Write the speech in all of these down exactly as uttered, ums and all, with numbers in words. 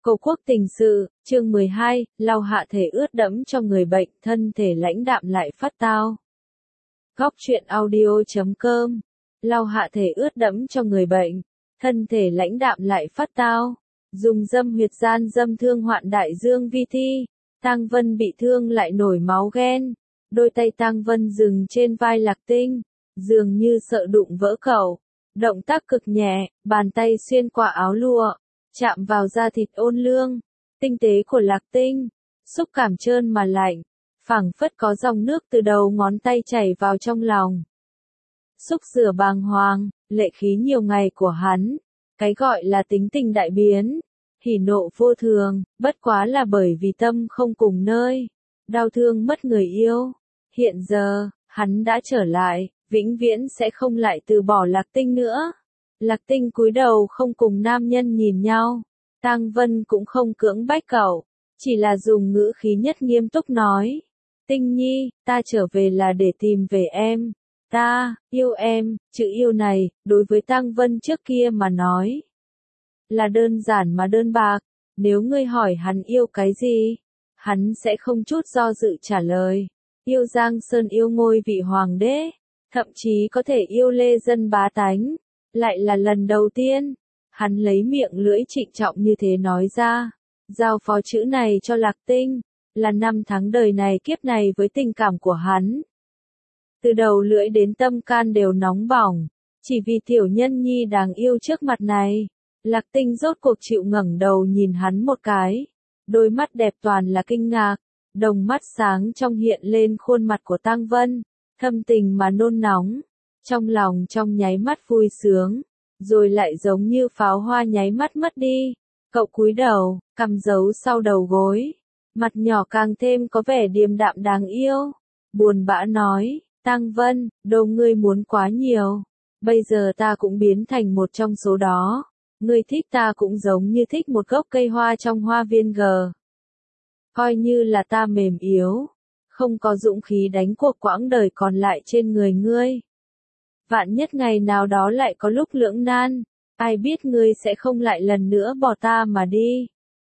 Cầu quốc tình sự, chương mười hai, lau hạ thể ướt đẫm cho người bệnh, thân thể lãnh đạm lại phát tao. Góc truyện audio chấm com, lau hạ thể ướt đẫm cho người bệnh, thân thể lãnh đạm lại phát tao. Dùng dâm huyệt gian dâm thương hoạn đại dương vi thi, Tang Vân bị thương lại nổi máu ghen. Đôi tay Tang Vân dừng trên vai Lạc Tinh, dường như sợ đụng vỡ cậu. Động tác cực nhẹ, bàn tay xuyên qua áo lụa, chạm vào da thịt ôn lương, tinh tế của Lạc Tinh, xúc cảm trơn mà lạnh, phảng phất có dòng nước từ đầu ngón tay chảy vào trong lòng. Xúc rửa bàng hoàng, lệ khí nhiều ngày của hắn, cái gọi là tính tình đại biến, hỉ nộ vô thường, bất quá là bởi vì tâm không cùng nơi, đau thương mất người yêu. Hiện giờ, hắn đã trở lại, vĩnh viễn sẽ không lại từ bỏ Lạc Tinh nữa. Lạc Tinh cúi đầu không cùng nam nhân nhìn nhau, Tang Vân cũng không cưỡng bách cậu, chỉ là dùng ngữ khí nhất nghiêm túc nói. Tinh Nhi, ta trở về là để tìm về em, ta, yêu em, chữ yêu này, đối với Tang Vân trước kia mà nói, là đơn giản mà đơn bạc, nếu ngươi hỏi hắn yêu cái gì, hắn sẽ không chút do dự trả lời, yêu Giang Sơn yêu ngôi vị hoàng đế, thậm chí có thể yêu lê dân bá tánh. Lại là lần đầu tiên, hắn lấy miệng lưỡi trịnh trọng như thế nói ra, giao phó chữ này cho Lạc Tinh, là năm tháng đời này kiếp này với tình cảm của hắn. Từ đầu lưỡi đến tâm can đều nóng bỏng, chỉ vì tiểu nhân nhi đáng yêu trước mặt này, Lạc Tinh rốt cuộc chịu ngẩng đầu nhìn hắn một cái, đôi mắt đẹp toàn là kinh ngạc, đồng mắt sáng trong hiện lên khuôn mặt của Tang Vân, thâm tình mà nôn nóng. Trong lòng trong nháy mắt vui sướng, rồi lại giống như pháo hoa nháy mắt mất đi. Cậu cúi đầu, cằm giấu sau đầu gối, mặt nhỏ càng thêm có vẻ điềm đạm đáng yêu. Buồn bã nói, Tang Vân, đồ ngươi muốn quá nhiều. Bây giờ ta cũng biến thành một trong số đó. Ngươi thích ta cũng giống như thích một gốc cây hoa trong hoa viên gờ. Coi như là ta mềm yếu, không có dũng khí đánh cuộc quãng đời còn lại trên người ngươi. Vạn nhất ngày nào đó lại có lúc lưỡng nan, ai biết ngươi sẽ không lại lần nữa bỏ ta mà đi.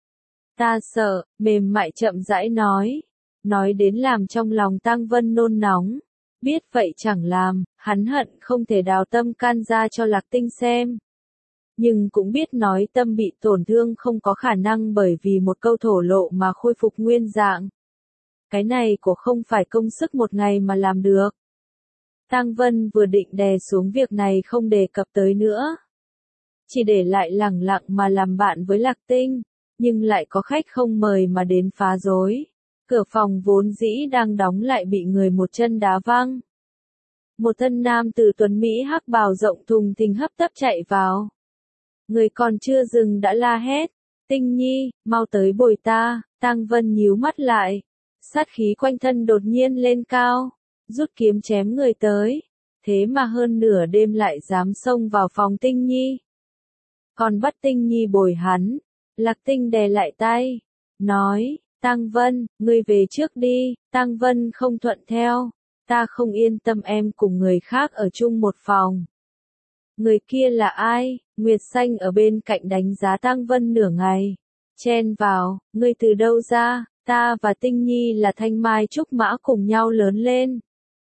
Ta sợ, mềm mại chậm rãi nói, nói đến làm trong lòng Tang Vân nôn nóng, biết vậy chẳng làm, hắn hận không thể đào tâm can ra cho Lạc Tinh xem. Nhưng cũng biết nói tâm bị tổn thương không có khả năng bởi vì một câu thổ lộ mà khôi phục nguyên dạng. Cái này của không phải công sức một ngày mà làm được. Tang Vân vừa định đè xuống việc này không đề cập tới nữa. Chỉ để lại lẳng lặng mà làm bạn với Lạc Tinh, nhưng lại có khách không mời mà đến phá rối. Cửa phòng vốn dĩ đang đóng lại bị người một chân đá văng. Một thân nam tử tuấn Mỹ hắc bào rộng thùng thình hấp tấp chạy vào. Người còn chưa dừng đã la hét. Tinh Nhi, mau tới bồi ta. Tang Vân nhíu mắt lại. Sát khí quanh thân đột nhiên lên cao. Rút kiếm chém người tới, thế mà hơn nửa đêm lại dám xông vào phòng Tinh Nhi. Còn bắt Tinh Nhi bồi hắn, Lạc Tinh đè lại tay, nói, Tang Vân, ngươi về trước đi. Tang Vân không thuận theo, ta không yên tâm em cùng người khác ở chung một phòng. Người kia là ai? Nguyệt Xanh ở bên cạnh đánh giá Tang Vân nửa ngày, chen vào, ngươi từ đâu ra? Ta và Tinh Nhi là thanh mai trúc mã cùng nhau lớn lên.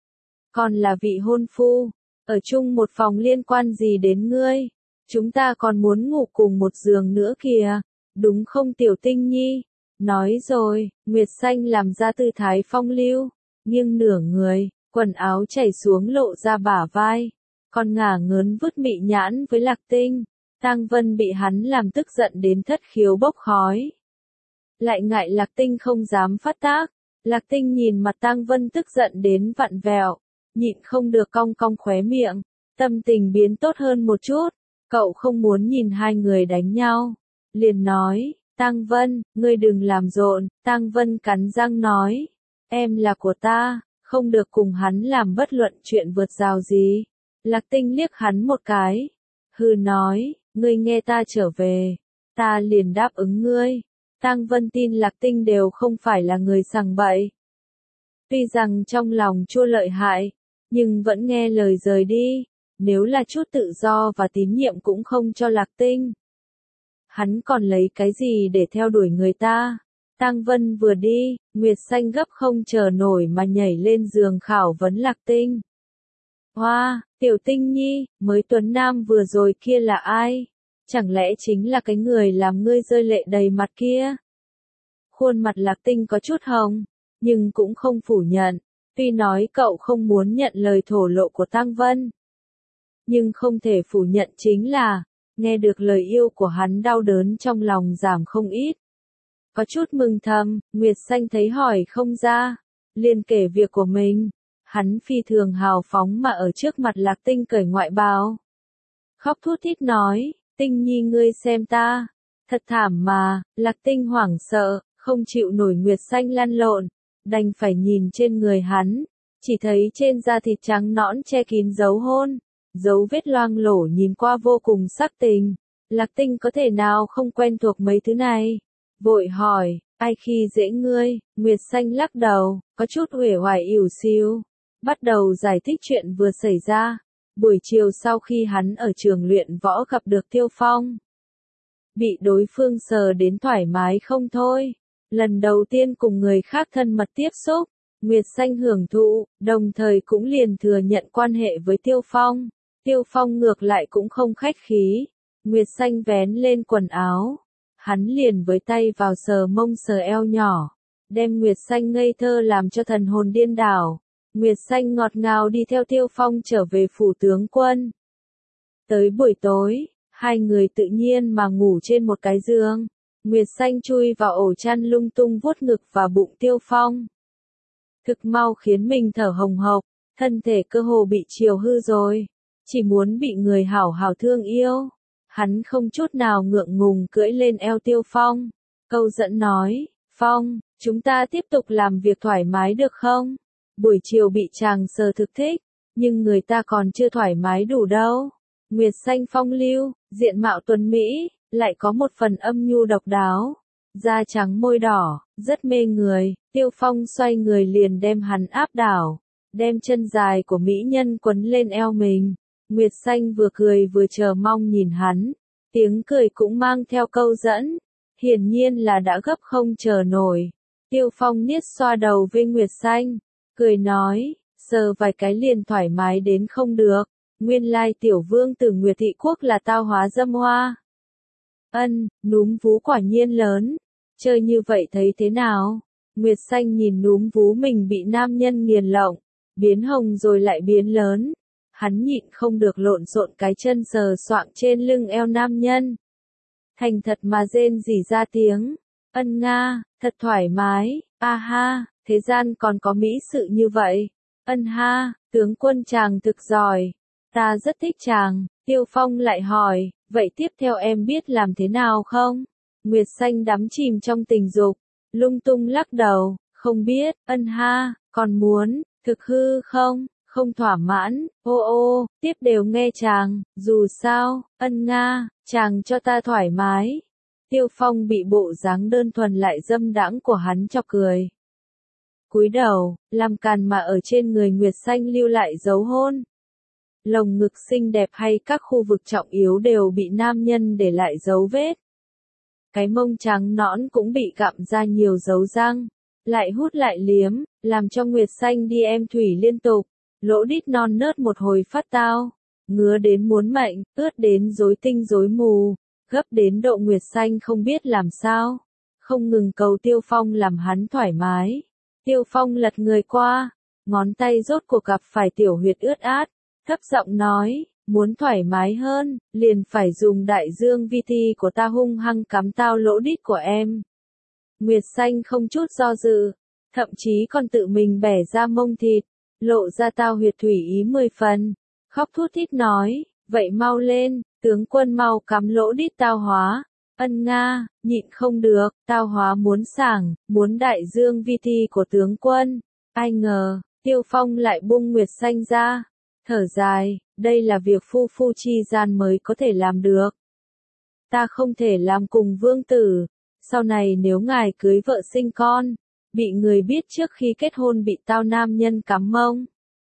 Còn là vị hôn phu, ở chung một phòng liên quan gì đến ngươi? Chúng ta còn muốn ngủ cùng một giường nữa kìa, đúng không tiểu Tinh Nhi? Nói rồi, Nguyệt Xanh làm ra tư thái phong lưu, nghiêng nửa người, quần áo chảy xuống lộ ra bả vai, còn ngả ngớn vứt mị nhãn với Lạc Tinh. Tang Vân bị hắn làm tức giận đến thất khiếu bốc khói. Lại ngại Lạc Tinh không dám phát tác, Lạc Tinh nhìn mặt Tang Vân tức giận đến vặn vẹo, nhịn không được cong cong khóe miệng, tâm tình biến tốt hơn một chút, cậu không muốn nhìn hai người đánh nhau, liền nói, Tang Vân, ngươi đừng làm rộn. Tang Vân cắn răng nói, em là của ta, không được cùng hắn làm bất luận chuyện vượt rào gì. Lạc Tinh liếc hắn một cái, hừ nói, ngươi nghe ta trở về, ta liền đáp ứng ngươi. Tang Vân tin Lạc Tinh đều không phải là người sằng bậy. Tuy rằng trong lòng chua lợi hại, nhưng vẫn nghe lời rời đi, nếu là chút tự do và tín nhiệm cũng không cho Lạc Tinh. Hắn còn lấy cái gì để theo đuổi người ta? Tang Vân vừa đi, Nguyệt Xanh gấp không chờ nổi mà nhảy lên giường khảo vấn Lạc Tinh. Hoa, Tiểu Tinh Nhi, mới Tuấn Nam vừa rồi kia là ai? Chẳng lẽ chính là cái người làm ngươi rơi lệ đầy mặt kia? Khuôn mặt Lạc Tinh có chút hồng, nhưng cũng không phủ nhận. Tuy nói cậu không muốn nhận lời thổ lộ của Tang Vân, nhưng không thể phủ nhận chính là, nghe được lời yêu của hắn đau đớn trong lòng giảm không ít. Có chút mừng thầm, Nguyệt Xanh thấy hỏi không ra, liền kể việc của mình. Hắn phi thường hào phóng mà ở trước mặt Lạc Tinh cởi ngoại bào. Khóc thút thít nói, Tinh Nhi ngươi xem ta, thật thảm mà. Lạc Tinh hoảng sợ, không chịu nổi Nguyệt Xanh lăn lộn, đành phải nhìn trên người hắn, chỉ thấy trên da thịt trắng nõn che kín dấu hôn, dấu vết loang lổ nhìn qua vô cùng sắc tình. Lạc Tinh có thể nào không quen thuộc mấy thứ này? Vội hỏi, ai khi dễ ngươi? Nguyệt Xanh lắc đầu, có chút uể oải ỉu xìu, bắt đầu giải thích chuyện vừa xảy ra. Buổi chiều sau khi hắn ở trường luyện võ gặp được Tiêu Phong, bị đối phương sờ đến thoải mái không thôi. Lần đầu tiên cùng người khác thân mật tiếp xúc, Nguyệt Xanh hưởng thụ, đồng thời cũng liền thừa nhận quan hệ với Tiêu Phong. Tiêu Phong ngược lại cũng không khách khí. Nguyệt Xanh vén lên quần áo, hắn liền với tay vào sờ mông sờ eo nhỏ, đem Nguyệt Xanh ngây thơ làm cho thần hồn điên đảo. Nguyệt Xanh ngọt ngào đi theo Tiêu Phong trở về phủ tướng quân. Tới buổi tối, hai người tự nhiên mà ngủ trên một cái giường. Nguyệt Xanh chui vào ổ chăn lung tung vuốt ngực và bụng Tiêu Phong. Thực mau khiến mình thở hồng hộc, thân thể cơ hồ bị chiều hư rồi, chỉ muốn bị người hảo hảo thương yêu. Hắn không chút nào ngượng ngùng cưỡi lên eo Tiêu Phong, câu dẫn nói, Phong, chúng ta tiếp tục làm việc thoải mái được không? Buổi chiều bị chàng sờ thực thích, nhưng người ta còn chưa thoải mái đủ đâu. Nguyệt Xanh phong lưu, diện mạo tuấn mỹ, lại có một phần âm nhu độc đáo, da trắng môi đỏ, rất mê người. Tiêu Phong xoay người liền đem hắn áp đảo, đem chân dài của mỹ nhân quấn lên eo mình. Nguyệt Xanh vừa cười vừa chờ mong nhìn hắn, tiếng cười cũng mang theo câu dẫn, hiển nhiên là đã gấp không chờ nổi. Tiêu Phong niết xoa đầu với Nguyệt Xanh, cười nói, sờ vài cái liền thoải mái đến không được, nguyên lai tiểu vương tử Nguyệt Thị Quốc là tao hóa dâm hoa. Ân, núm vú quả nhiên lớn, chơi như vậy thấy thế nào? Nguyệt Xanh nhìn núm vú mình bị nam nhân nghiền lộng, biến hồng rồi lại biến lớn. Hắn nhịn không được lộn xộn cái chân sờ soạng trên lưng eo nam nhân. Thành thật mà rên rỉ ra tiếng, ân nga, thật thoải mái, a ha, thế gian còn có mỹ sự như vậy. Ân ha, tướng quân chàng thực giỏi, ta rất thích chàng. Tiêu Phong lại hỏi, vậy tiếp theo em biết làm thế nào không? Nguyệt Xanh đắm chìm trong tình dục, lung tung lắc đầu, không biết. Ân ha, còn muốn, thực hư không? Không thỏa mãn, ô ô, tiếp đều nghe chàng, dù sao, ân nga, chàng cho ta thoải mái. Tiêu Phong bị bộ dáng đơn thuần lại dâm đãng của hắn chọc cười. Cúi đầu, làm càn mà ở trên người Nguyệt Xanh lưu lại dấu hôn. Lồng ngực xinh đẹp hay các khu vực trọng yếu đều bị nam nhân để lại dấu vết. Cái mông trắng nõn cũng bị gặm ra nhiều dấu răng, lại hút lại liếm, làm cho Nguyệt Xanh đi em thủy liên tục. Lỗ đít non nớt một hồi phát tao, ngứa đến muốn mệnh, ướt đến rối tinh rối mù, gấp đến độ Nguyệt Xanh không biết làm sao, không ngừng cầu Tiêu Phong làm hắn thoải mái. Tiêu Phong lật người qua, ngón tay rốt cuộc gặp phải tiểu huyệt ướt át, thấp giọng nói, muốn thoải mái hơn, liền phải dùng đại dương vi thi của ta hung hăng cắm tao lỗ đít của em. Nguyệt Xanh không chút do dự, thậm chí còn tự mình bẻ ra mông thịt, lộ ra tao huyệt thủy ý mười phần, khóc thút thít nói, vậy mau lên, tướng quân mau cắm lỗ đít tao hóa. Ân nga, nhịn không được, tao hóa muốn sảng, muốn đại dương vi thi của tướng quân. Ai ngờ, Tiêu Phong lại buông Nguyệt Xanh ra, thở dài, đây là việc phu phu chi gian mới có thể làm được. Ta không thể làm cùng vương tử, sau này nếu ngài cưới vợ sinh con, bị người biết trước khi kết hôn bị tao nam nhân cắm mông.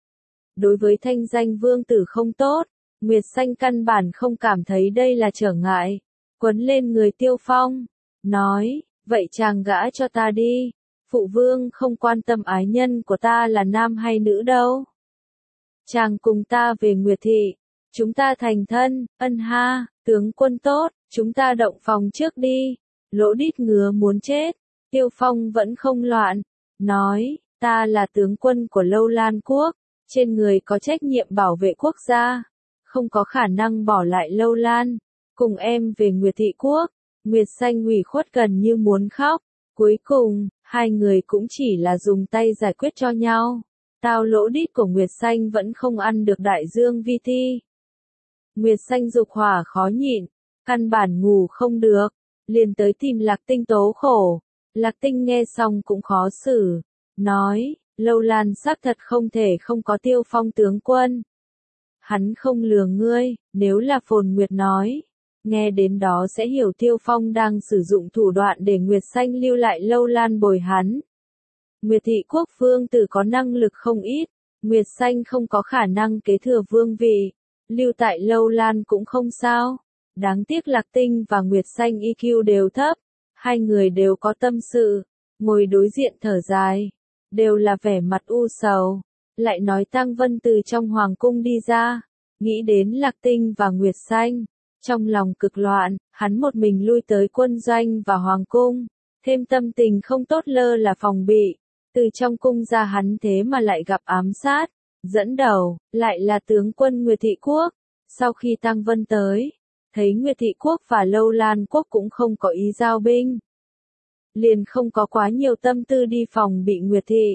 Đối với thanh danh vương tử không tốt, Nguyệt Xanh căn bản không cảm thấy đây là trở ngại. quấn lên người Tiêu Phong, nói, vậy chàng gả cho ta đi, phụ vương không quan tâm ái nhân của ta là nam hay nữ đâu. Chàng cùng ta về Nguyệt Thị, chúng ta thành thân, ân ha, tướng quân tốt, chúng ta động phòng trước đi. Lỗ Đít ngứa muốn chết, Tiêu Phong vẫn không loạn, nói, ta là tướng quân của Lâu Lan quốc, trên người có trách nhiệm bảo vệ quốc gia, không có khả năng bỏ lại Lâu Lan, cùng em về Nguyệt Thị quốc. Nguyệt Xanh ủy khuất gần như muốn khóc, cuối cùng, hai người cũng chỉ là dùng tay giải quyết cho nhau. Tao Lỗ Đít của Nguyệt Xanh vẫn không ăn được đại dương vi thi. Nguyệt Xanh dục hỏa khó nhịn, căn bản ngủ không được, liền tới tìm Lạc Tinh tố khổ. Lạc Tinh nghe xong cũng khó xử, nói, Lâu Lan xác thật không thể không có Tiêu Phong tướng quân. Hắn không lừa ngươi, nếu là Phồn Nguyệt nói, nghe đến đó sẽ hiểu Tiêu Phong đang sử dụng thủ đoạn để Nguyệt Xanh lưu lại Lâu Lan bồi hắn. Nguyệt Thị quốc vương tử có năng lực không ít, Nguyệt Xanh không có khả năng kế thừa vương vị, lưu tại Lâu Lan cũng không sao. Đáng tiếc Lạc Tinh và Nguyệt Xanh i kiu đều thấp, hai người đều có tâm sự, ngồi đối diện thở dài, đều là vẻ mặt u sầu, lại nói Tang Vân từ trong hoàng cung đi ra, nghĩ đến Lạc Tinh và Nguyệt Xanh, trong lòng cực loạn, hắn một mình lui tới quân doanh và hoàng cung, thêm tâm tình không tốt lơ là phòng bị, từ trong cung ra hắn thế mà lại gặp ám sát, dẫn đầu, lại là tướng quân Nguyệt Thị quốc. Sau khi Tang Vân tới, thấy Nguyệt Thị quốc và Lâu Lan quốc cũng không có ý giao binh, liền không có quá nhiều tâm tư đi phòng bị Nguyệt Thị.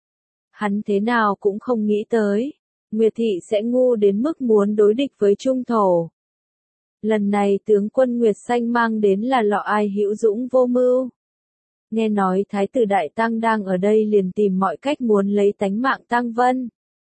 Hắn thế nào cũng không nghĩ tới, Nguyệt Thị sẽ ngu đến mức muốn đối địch với Trung Thổ. Lần này tướng quân Nguyệt Xanh mang đến là lọ ai hữu dũng vô mưu. Nghe nói Thái tử Đại Tăng đang ở đây liền tìm mọi cách muốn lấy tánh mạng Tang Vân.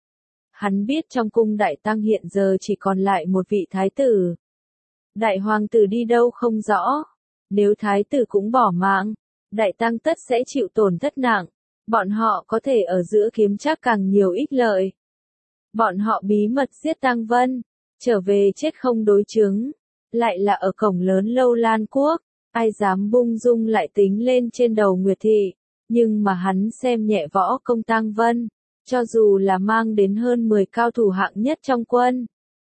Hắn biết trong cung Đại Tăng hiện giờ chỉ còn lại một vị Thái tử. Đại hoàng tử đi đâu không rõ. Nếu Thái tử cũng bỏ mạng, Đại Tăng tất sẽ chịu tổn thất nặng. Bọn họ có thể ở giữa kiếm chắc càng nhiều ích lợi. Bọn họ bí mật giết Tang Vân, trở về chết không đối chứng. Lại là ở cổng lớn Lâu Lan quốc, ai dám bung dung lại tính lên trên đầu Nguyệt Thị. Nhưng mà hắn xem nhẹ võ công Tang Vân, cho dù là mang đến hơn mười cao thủ hạng nhất trong quân,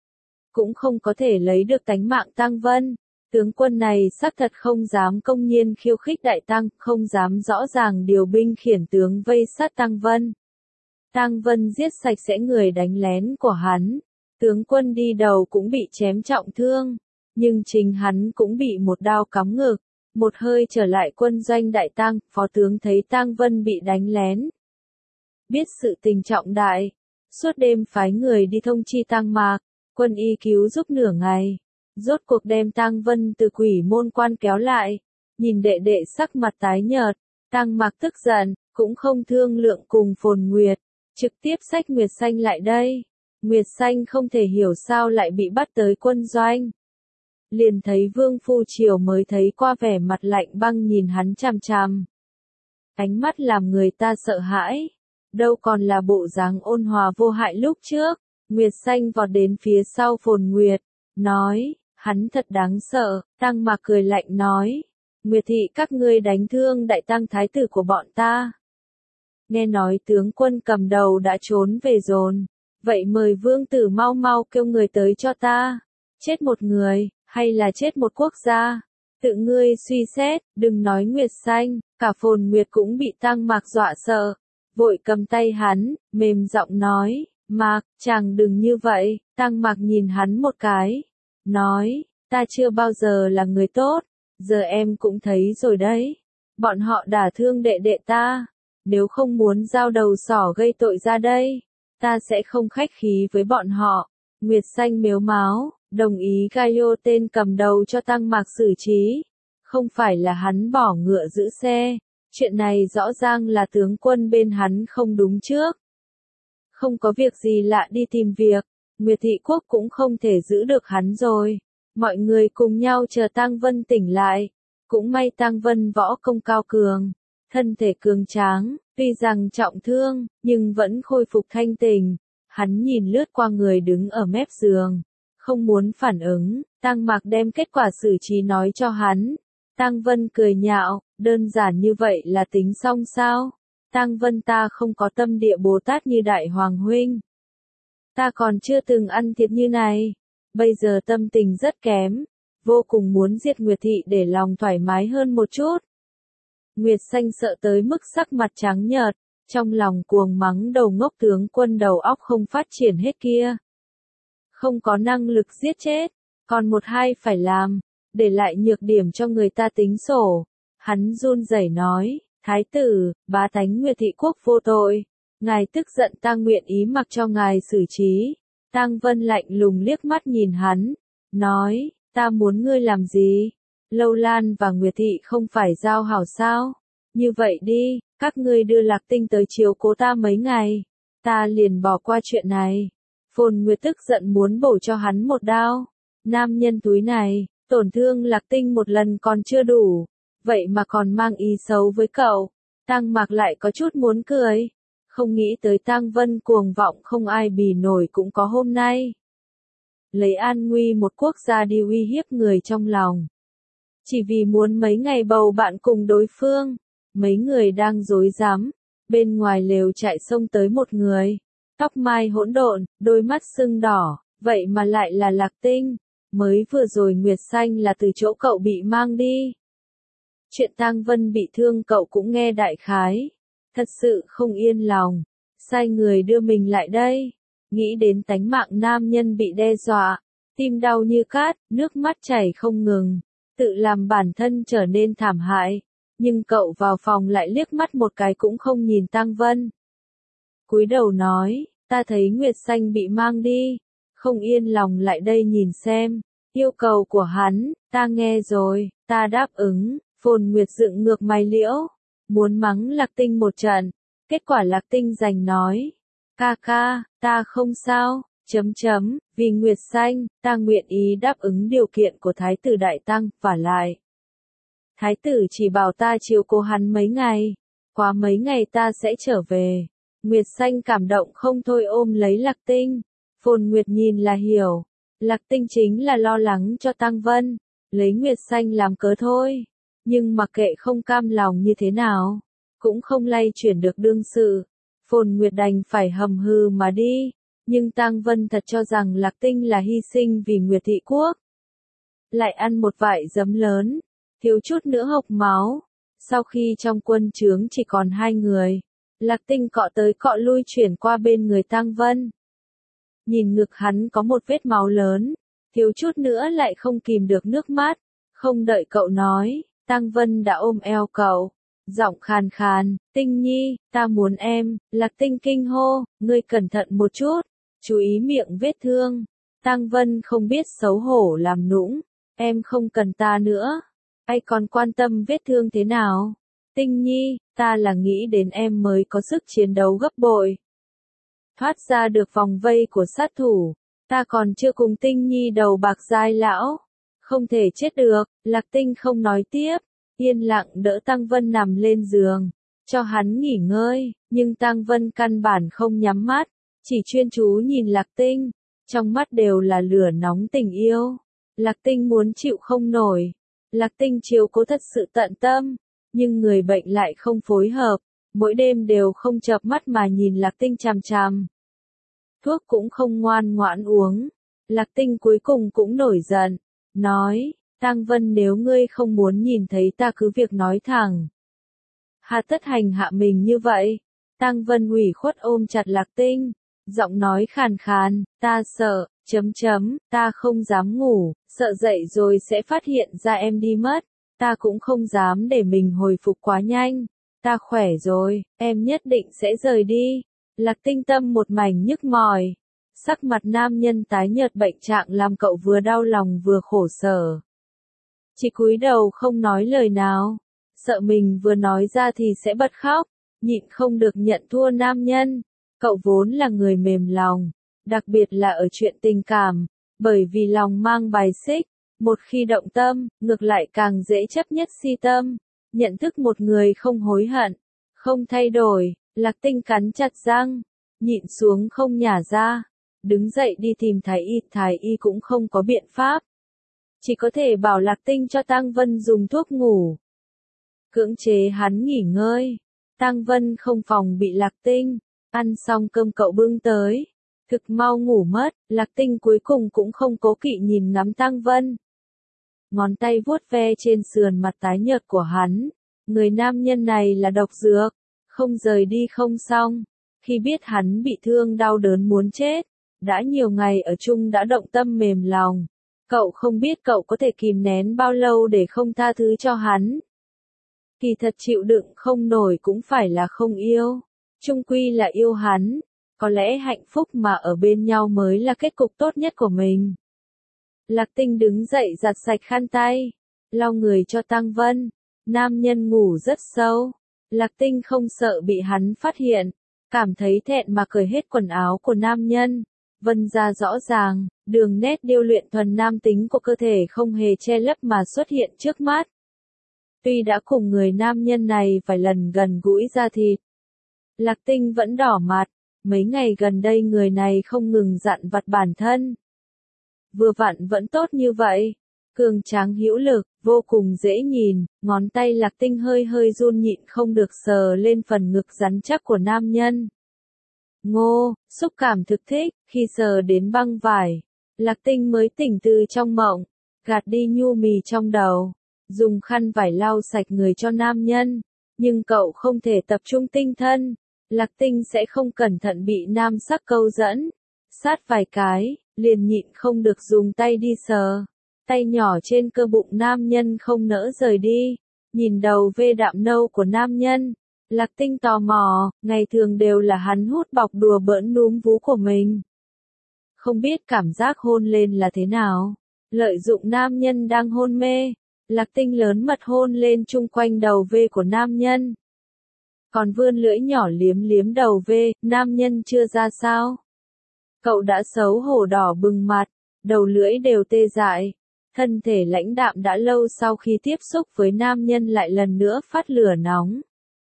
cũng không có thể lấy được tánh mạng Tang Vân. Tướng quân này xác thật không dám công nhiên khiêu khích Đại Tăng, không dám rõ ràng điều binh khiển tướng vây sát Tang Vân. Tang Vân giết sạch sẽ người đánh lén của hắn, tướng quân đi đầu cũng bị chém trọng thương, nhưng chính hắn cũng bị một đao cắm ngực, một hơi trở lại quân doanh Đại Tăng. Phó tướng thấy Tang Vân bị đánh lén, biết sự tình trọng đại, suốt đêm phái người đi thông chi Tang Mạc, quân y cứu giúp nửa ngày, rốt cuộc đem Tang Vân từ Quỷ Môn quan kéo lại. Nhìn đệ đệ sắc mặt tái nhợt, Tang Mạc tức giận, cũng không thương lượng cùng Phồn Nguyệt, trực tiếp xách Nguyệt Xanh lại đây. Nguyệt Xanh không thể hiểu sao lại bị bắt tới quân doanh. Liền thấy Vương Phu Triều mới thấy qua vẻ mặt lạnh băng nhìn hắn chằm chằm. Ánh mắt làm người ta sợ hãi, đâu còn là bộ dáng ôn hòa vô hại lúc trước. Nguyệt Xanh vọt đến phía sau Phồn Nguyệt, nói, hắn thật đáng sợ. Tang Mạc cười lạnh nói, Nguyệt Thị các ngươi đánh thương Đại Tăng thái tử của bọn ta. Nghe nói tướng quân cầm đầu đã trốn về dồn, vậy mời vương tử mau mau kêu người tới cho ta. Chết một người, hay là chết một quốc gia? Tự ngươi suy xét, đừng nói Nguyệt Xanh, cả Phồn Nguyệt cũng bị Tang Mạc dọa sợ. Vội cầm tay hắn, mềm giọng nói, Mạc, chàng đừng như vậy. Tang Mạc nhìn hắn một cái, nói, ta chưa bao giờ là người tốt, giờ em cũng thấy rồi đấy. Bọn họ đả thương đệ đệ ta, nếu không muốn giao đầu sỏ gây tội ra đây, ta sẽ không khách khí với bọn họ. Nguyệt Xanh mếu máo, đồng ý Gaio tên cầm đầu cho Tang Mạc xử trí. Không phải là hắn bỏ ngựa giữ xe, chuyện này rõ ràng là tướng quân bên hắn không đúng trước. Không có việc gì lạ đi tìm việc, Nguyệt Thị quốc cũng không thể giữ được hắn rồi. Mọi người cùng nhau chờ Tang Vân tỉnh lại. Cũng may Tang Vân võ công cao cường, thân thể cường tráng, tuy rằng trọng thương, nhưng vẫn khôi phục thanh tình. Hắn nhìn lướt qua người đứng ở mép giường, không muốn phản ứng, Tang Mạc đem kết quả xử trí nói cho hắn. Tang Vân cười nhạo, đơn giản như vậy là tính xong sao? Tang Vân ta không có tâm địa Bồ Tát như Đại Hoàng Huynh. Ta còn chưa từng ăn thiệt như này. Bây giờ tâm tình rất kém. Vô cùng muốn giết Nguyệt Thị để lòng thoải mái hơn một chút. Nguyệt Xanh sợ tới mức sắc mặt trắng nhợt. Trong lòng cuồng mắng đầu ngốc tướng quân đầu óc không phát triển hết kia. Không có năng lực giết chết. Còn một hai phải làm. Để lại nhược điểm cho người ta tính sổ. Hắn run rẩy nói. Thái tử, bá tánh Nguyệt Thị quốc vô tội. Ngài tức giận ta nguyện ý mặc cho ngài xử trí. Tang Vân lạnh lùng liếc mắt nhìn hắn. Nói, ta muốn ngươi làm gì? Lâu Lan và Nguyệt Thị không phải giao hảo sao? Như vậy đi, các ngươi đưa Lạc Tinh tới chiếu cố ta mấy ngày. Ta liền bỏ qua chuyện này. Phồn Nguyệt tức giận muốn bổ cho hắn một đao. Nam nhân túi này, tổn thương Lạc Tinh một lần còn chưa đủ. Vậy mà còn mang ý xấu với cậu. Tang Mạc lại có chút muốn cười. Không nghĩ tới Tang Vân cuồng vọng không ai bì nổi cũng có hôm nay. Lấy an nguy một quốc gia đi uy hiếp người trong lòng. Chỉ vì muốn mấy ngày bầu bạn cùng đối phương. Mấy người đang rối rắm. Bên ngoài lều chạy xông tới một người. Tóc mai hỗn độn, đôi mắt sưng đỏ. Vậy mà lại là Lạc Tinh. Mới vừa rồi Nguyệt Xanh là từ chỗ cậu bị mang đi. Chuyện Tang Vân bị thương cậu cũng nghe đại khái. Thật sự không yên lòng. Sai người đưa mình lại đây. Nghĩ đến tánh mạng nam nhân bị đe dọa. Tim đau như cát, nước mắt chảy không ngừng. Tự làm bản thân trở nên thảm hại. Nhưng cậu vào phòng lại liếc mắt một cái cũng không nhìn Tang Vân. Cúi đầu nói, ta thấy Nguyệt Xanh bị mang đi. Không yên lòng lại đây nhìn xem. Yêu cầu của hắn, ta nghe rồi, ta đáp ứng. Phồn Nguyệt dựng ngược mày liễu. Muốn mắng Lạc Tinh một trận. Kết quả Lạc Tinh giành nói. Ca ca, ta không sao, chấm chấm, vì Nguyệt Xanh, ta nguyện ý đáp ứng điều kiện của Thái tử Đại Tăng, vả lại. Thái tử chỉ bảo ta chiếu cố hắn mấy ngày. Qua mấy ngày ta sẽ trở về. Nguyệt Xanh cảm động không thôi ôm lấy Lạc Tinh. Phồn Nguyệt nhìn là hiểu. Lạc Tinh chính là lo lắng cho Tang Vân. Lấy Nguyệt Xanh làm cớ thôi. Nhưng mặc kệ không cam lòng như thế nào, cũng không lay chuyển được đương sự. Phồn Nguyệt đành phải hầm hừ mà đi, nhưng Tang Vân thật cho rằng Lạc Tinh là hy sinh vì Nguyệt Thị quốc. Lại ăn một vại giấm lớn, thiếu chút nữa hộc máu. Sau khi trong quân trướng chỉ còn hai người, Lạc Tinh cọ tới cọ lui chuyển qua bên người Tang Vân. Nhìn ngực hắn có một vết máu lớn, thiếu chút nữa lại không kìm được nước mắt, không đợi cậu nói. Tang Vân đã ôm eo cậu, giọng khàn khàn, Tinh Nhi, ta muốn em. Lạc Tinh kinh hô, ngươi cẩn thận một chút, chú ý miệng vết thương. Tang Vân không biết xấu hổ làm nũng, em không cần ta nữa, ai còn quan tâm vết thương thế nào. Tinh Nhi, ta là nghĩ đến em mới có sức chiến đấu gấp bội. Thoát ra được vòng vây của sát thủ, ta còn chưa cùng Tinh Nhi đầu bạc giai lão. Không thể chết được, Lạc Tinh không nói tiếp, yên lặng đỡ Tang Vân nằm lên giường, cho hắn nghỉ ngơi, nhưng Tang Vân căn bản không nhắm mắt, chỉ chuyên chú nhìn Lạc Tinh, trong mắt đều là lửa nóng tình yêu. Lạc Tinh muốn chịu không nổi, Lạc Tinh chiếu cố thật sự tận tâm, nhưng người bệnh lại không phối hợp, mỗi đêm đều không chợp mắt mà nhìn Lạc Tinh chằm chằm. Thuốc cũng không ngoan ngoãn uống, Lạc Tinh cuối cùng cũng nổi giận. Nói, Tang Vân nếu ngươi không muốn nhìn thấy ta cứ việc nói thẳng. Hà tất hành hạ mình như vậy. Tang Vân ủy khuất ôm chặt Lạc Tinh, giọng nói khàn khàn, ta sợ, chấm chấm, ta không dám ngủ, sợ dậy rồi sẽ phát hiện ra em đi mất. Ta cũng không dám để mình hồi phục quá nhanh. Ta khỏe rồi, em nhất định sẽ rời đi. Lạc Tinh tâm một mảnh nhức mỏi. Sắc mặt nam nhân tái nhợt bệnh trạng làm cậu vừa đau lòng vừa khổ sở. Chỉ cúi đầu không nói lời nào, sợ mình vừa nói ra thì sẽ bật khóc, nhịn không được nhận thua nam nhân. Cậu vốn là người mềm lòng, đặc biệt là ở chuyện tình cảm, bởi vì lòng mang bài xích, một khi động tâm, ngược lại càng dễ chấp nhất si tâm. Nhận thức một người không hối hận, không thay đổi, Lạc Tinh cắn chặt răng, nhịn xuống không nhả ra. đứng dậy đi tìm thái y, thái y cũng không có biện pháp. Chỉ có thể bảo Lạc Tinh cho Tang Vân dùng thuốc ngủ. Cưỡng chế hắn nghỉ ngơi. Tang Vân không phòng bị Lạc Tinh, ăn xong cơm cậu bưng tới. Thực mau ngủ mất, Lạc Tinh cuối cùng cũng không cố kỵ nhìn ngắm Tang Vân. Ngón tay vuốt ve trên sườn mặt tái nhợt của hắn. Người nam nhân này là độc dược, không rời đi không xong. Khi biết hắn bị thương đau đớn muốn chết, đã nhiều ngày ở chung đã động tâm mềm lòng. Cậu không biết cậu có thể kìm nén bao lâu để không tha thứ cho hắn. Kỳ thật chịu đựng không nổi cũng phải là không yêu. Chung quy là yêu hắn. Có lẽ hạnh phúc mà ở bên nhau mới là kết cục tốt nhất của mình. Lạc Tinh đứng dậy giặt sạch khăn tay, lau người cho Tang Vân. Nam nhân ngủ rất sâu. Lạc Tinh không sợ bị hắn phát hiện, cảm thấy thẹn mà cởi hết quần áo của nam nhân. Vân ra rõ ràng, đường nét điêu luyện thuần nam tính của cơ thể không hề che lấp mà xuất hiện trước mắt. Tuy đã cùng người nam nhân này vài lần gần gũi da thịt, Lạc Tinh vẫn đỏ mặt. Mấy ngày gần đây người này không ngừng dặn vặt bản thân. Vừa vặn vẫn tốt như vậy. Cường tráng hữu lực, vô cùng dễ nhìn, ngón tay Lạc Tinh hơi hơi run nhịn không được sờ lên phần ngực rắn chắc của nam nhân. Ngô, xúc cảm thực thích, khi sờ đến băng vải, Lạc Tinh mới tỉnh từ trong mộng, gạt đi nhu mì trong đầu, dùng khăn vải lau sạch người cho nam nhân, nhưng cậu không thể tập trung tinh thần, Lạc Tinh sẽ không cẩn thận bị nam sắc câu dẫn, sát vài cái, liền nhịn không được dùng tay đi sờ. Tay nhỏ trên cơ bụng nam nhân không nỡ rời đi, nhìn đầu vê đạm nâu của nam nhân. Lạc Tinh tò mò, ngày thường đều là hắn hút bọc đùa bỡn núm vú của mình. Không biết cảm giác hôn lên là thế nào. Lợi dụng nam nhân đang hôn mê, Lạc Tinh lớn mật hôn lên chung quanh đầu vê của nam nhân. Còn vươn lưỡi nhỏ liếm liếm đầu vê, nam nhân chưa ra sao. Cậu đã xấu hổ đỏ bừng mặt, đầu lưỡi đều tê dại. Thân thể lãnh đạm đã lâu sau khi tiếp xúc với nam nhân lại lần nữa phát lửa nóng.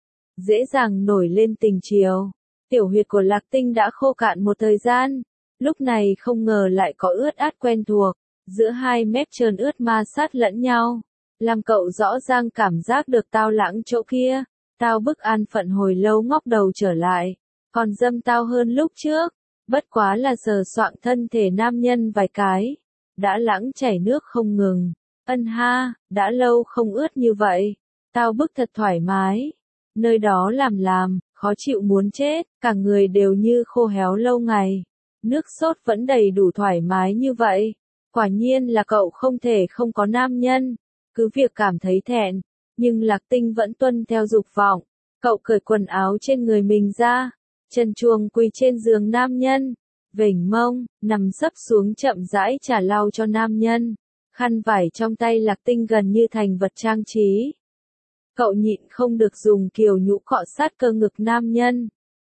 Dễ dàng nổi lên tình chiều. Tiểu huyệt của Lạc Tinh đã khô cạn một thời gian. Lúc này không ngờ lại có ướt át quen thuộc. Giữa hai mép trơn ướt ma sát lẫn nhau. Làm cậu rõ ràng cảm giác được tao lãng chỗ kia. Tao bức an phận hồi lâu ngóc đầu trở lại. Còn dâm tao hơn lúc trước. Bất quá là sờ soạng thân thể nam nhân vài cái. Đã lãng chảy nước không ngừng. Ân ha, đã lâu không ướt như vậy. Tao bức thật thoải mái. Nơi đó làm làm, khó chịu muốn chết, cả người đều như khô héo lâu ngày. Nước sốt vẫn đầy đủ thoải mái như vậy. Quả nhiên là cậu không thể không có nam nhân. Cứ việc cảm thấy thẹn, nhưng Lạc Tinh vẫn tuân theo dục vọng. Cậu cởi quần áo trên người mình ra, chân chuồng quỳ trên giường nam nhân. Vểnh mông, nằm sấp xuống chậm rãi trả lau cho nam nhân. Khăn vải trong tay Lạc Tinh gần như thành vật trang trí. Cậu nhịn không được dùng kiều nhũ cọ sát cơ ngực nam nhân.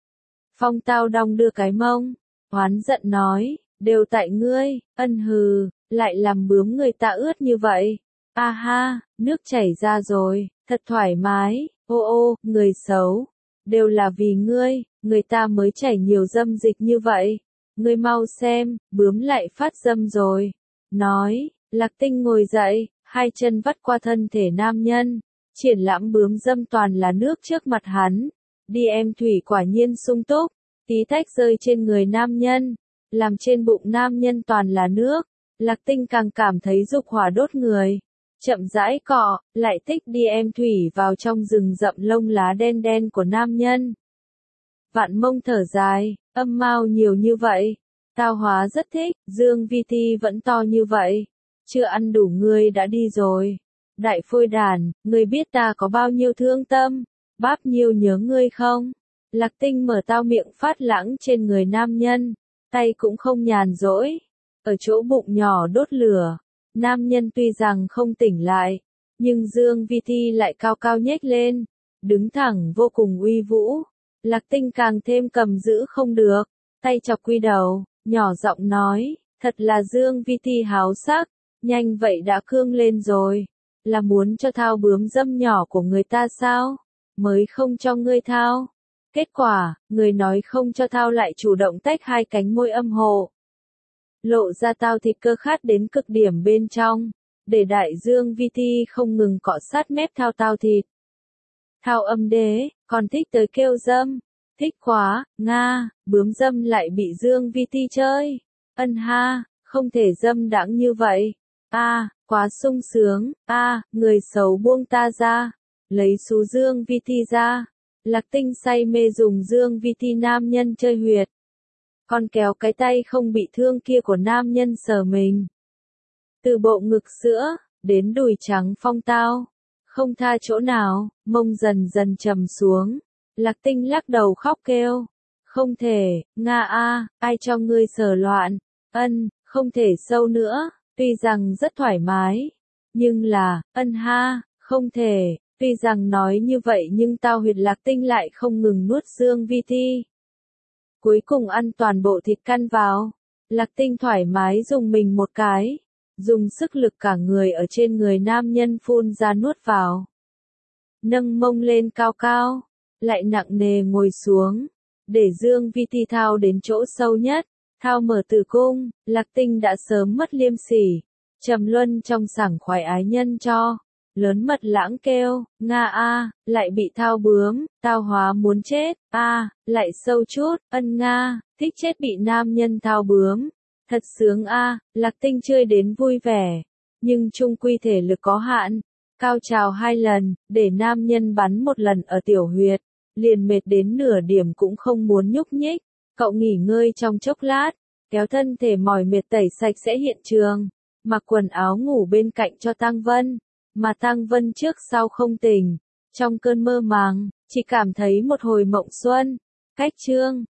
Phong tao đong đưa cái mông, oán giận nói, đều tại ngươi, ân hừ, lại làm bướm người ta ướt như vậy. A ha, nước chảy ra rồi, thật thoải mái, ô ô, người xấu, đều là vì ngươi, người ta mới chảy nhiều dâm dịch như vậy. Ngươi mau xem, bướm lại phát dâm rồi. Nói, Lạc Tinh ngồi dậy, hai chân vắt qua thân thể nam nhân, triển lãm bướm dâm toàn là nước trước mặt hắn. Đi em thủy quả nhiên sung túc, tí tách rơi trên người nam nhân, làm trên bụng nam nhân toàn là nước. Lạc Tinh càng cảm thấy dục hỏa đốt người. Chậm rãi cọ, lại tích đi em thủy vào trong rừng rậm lông lá đen đen của nam nhân. Vạn mông thở dài, âm mao nhiều như vậy. Tao hóa rất thích, Dương Vi Ti vẫn to như vậy. Chưa ăn đủ ngươi đã đi rồi. Đại phôi đàn, ngươi biết ta có bao nhiêu thương tâm, báp nhiêu nhớ ngươi không? Lạc Tinh mở tao miệng phát lãng trên người nam nhân, tay cũng không nhàn rỗi. Ở chỗ bụng nhỏ đốt lửa, nam nhân tuy rằng không tỉnh lại, nhưng Dương Vi Ti lại cao cao nhếch lên, đứng thẳng vô cùng uy vũ. Lạc Tinh càng thêm cầm giữ không được, tay chọc quy đầu, nhỏ giọng nói, thật là Dương Vi Ti háo sắc, nhanh vậy đã cương lên rồi, là muốn cho thao bướm dâm nhỏ của người ta sao, mới không cho ngươi thao. Kết quả, người nói không cho thao lại chủ động tách hai cánh môi âm hộ, lộ ra tao thịt cơ khát đến cực điểm bên trong, để đại dương vi ti không ngừng cọ sát mép thao tao thịt. Thao âm đế, còn thích tới kêu dâm, thích quá, Nga, bướm dâm lại bị Dương Vi Ti chơi. Ân ha, không thể dâm đãng như vậy. A, à, quá sung sướng, a, à, người xấu buông ta ra, lấy xú Dương Vi Ti ra. Lạc Tinh say mê dùng Dương Vi Ti nam nhân chơi huyệt. Còn kéo cái tay không bị thương kia của nam nhân sờ mình. Từ bộ ngực sữa, đến đùi trắng phong tao. Không tha chỗ nào, mông dần dần trầm xuống. Lạc Tinh lắc đầu khóc kêu. Không thể, Nga a, ai cho ngươi sờ loạn. Ân, không thể sâu nữa, tuy rằng rất thoải mái. Nhưng là, ân ha, không thể, tuy rằng nói như vậy nhưng tao huyệt Lạc Tinh lại không ngừng nuốt Dương Vi Ti. Cuối cùng ăn toàn bộ thịt căn vào. Lạc Tinh thoải mái dùng mình một cái. Dùng sức lực cả người ở trên người nam nhân phun ra nuốt vào. Nâng mông lên cao cao, lại nặng nề ngồi xuống, để Dương Vi Ti thao đến chỗ sâu nhất, thao mở tử cung. Lạc Tinh đã sớm mất liêm sỉ, trầm luân trong sảng khoái ái nhân cho, lớn mật lãng kêu, Nga a, lại bị thao bướm, tao hóa muốn chết, a, à, lại sâu chút, ân Nga, thích chết bị nam nhân thao bướm. Thật sướng a, à, Lạc Tinh chơi đến vui vẻ, nhưng chung quy thể lực có hạn, cao trào hai lần, để nam nhân bắn một lần ở tiểu huyệt, liền mệt đến nửa điểm cũng không muốn nhúc nhích. Cậu nghỉ ngơi trong chốc lát, kéo thân thể mỏi mệt tẩy sạch sẽ hiện trường, mặc quần áo ngủ bên cạnh cho Tăng Vân, mà Tăng Vân trước sau không tỉnh, trong cơn mơ màng, chỉ cảm thấy một hồi mộng xuân. Cách chương